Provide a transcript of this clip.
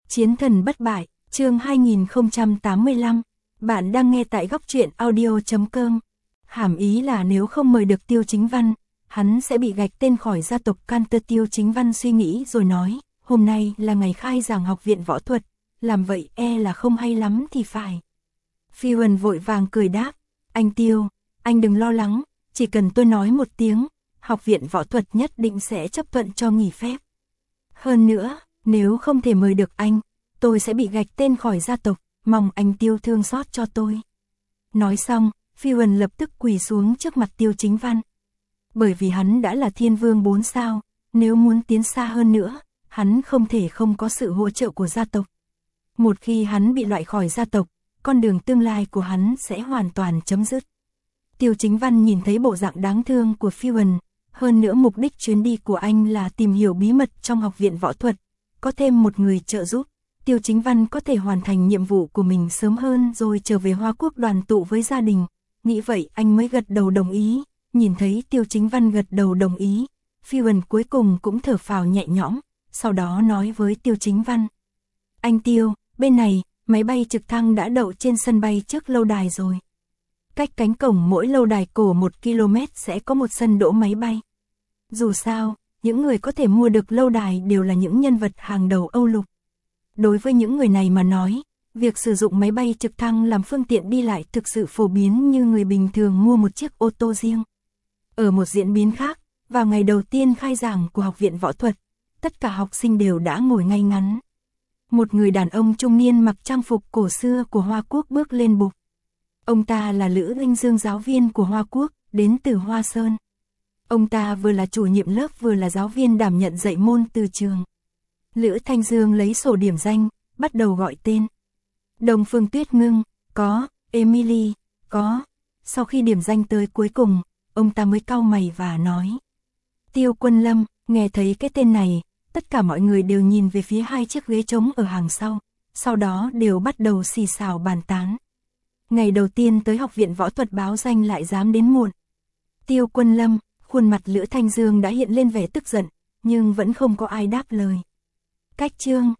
Chiến thần bất bại, chương 2085, bạn đang nghe tại góc truyện audio.com. Hàm ý là nếu không mời được Tiêu Chính Văn, hắn sẽ bị gạch tên khỏi gia tộc Cantor. Tiêu Chính Văn suy nghĩ rồi nói, hôm nay là ngày khai giảng học viện võ thuật, làm vậy là không hay lắm thì phải. Phi Huân vội vàng cười đáp, anh Tiêu, anh đừng lo lắng, chỉ cần tôi nói một tiếng, học viện võ thuật nhất định sẽ chấp thuận cho nghỉ phép. Hơn nữa, nếu không thể mời được anh, tôi sẽ bị gạch tên khỏi gia tộc, mong anh Tiêu thương xót cho tôi. Nói xong, Phi Huân lập tức quỳ xuống trước mặt Tiêu Chính Văn. Bởi vì hắn đã là thiên vương 4 sao, nếu muốn tiến xa hơn nữa, hắn không thể không có sự hỗ trợ của gia tộc. Một khi hắn bị loại khỏi gia tộc, con đường tương lai của hắn sẽ hoàn toàn chấm dứt. Tiêu Chính Văn nhìn thấy bộ dạng đáng thương của Phi Huân, hơn nữa mục đích chuyến đi của anh là tìm hiểu bí mật trong học viện võ thuật, có thêm một người trợ giúp, Tiêu Chính Văn có thể hoàn thành nhiệm vụ của mình sớm hơn rồi trở về Hoa Quốc đoàn tụ với gia đình. Nghĩ vậy anh mới gật đầu đồng ý, nhìn thấy Tiêu Chính Văn gật đầu đồng ý, Phi Huân cuối cùng cũng thở phào nhẹ nhõm, sau đó nói với Tiêu Chính Văn. Anh Tiêu, bên này, máy bay trực thăng đã đậu trên sân bay trước lâu đài rồi. Cách cánh cổng mỗi lâu đài cổ 1 km sẽ có một sân đỗ máy bay. Dù sao, những người có thể mua được lâu đài đều là những nhân vật hàng đầu Âu Lục. Đối với những người này mà nói, việc sử dụng máy bay trực thăng làm phương tiện đi lại thực sự phổ biến như người bình thường mua một chiếc ô tô riêng. Ở một diễn biến khác, vào ngày đầu tiên khai giảng của học viện võ thuật, tất cả học sinh đều đã ngồi ngay ngắn. Một người đàn ông trung niên mặc trang phục cổ xưa của Hoa Quốc bước lên bục. Ông ta là Lữ Thanh Dương, giáo viên của Hoa Quốc, đến từ Hoa Sơn. Ông ta vừa là chủ nhiệm lớp vừa là giáo viên đảm nhận dạy môn từ trường. Lữ Thanh Dương lấy sổ điểm danh, bắt đầu gọi tên. Đồng Phương Tuyết Ngưng, có, Emily, có. Sau khi điểm danh tới cuối cùng, ông ta mới cau mày và nói. Tiêu Quân Lâm, nghe thấy cái tên này, tất cả mọi người đều nhìn về phía hai chiếc ghế trống ở hàng sau đó đều bắt đầu xì xào bàn tán. Ngày đầu tiên tới học viện võ thuật báo danh lại dám đến muộn. Tiêu Quân Lâm, khuôn mặt Lữ Thanh Dương đã hiện lên vẻ tức giận, nhưng vẫn không có ai đáp lời. Cách chương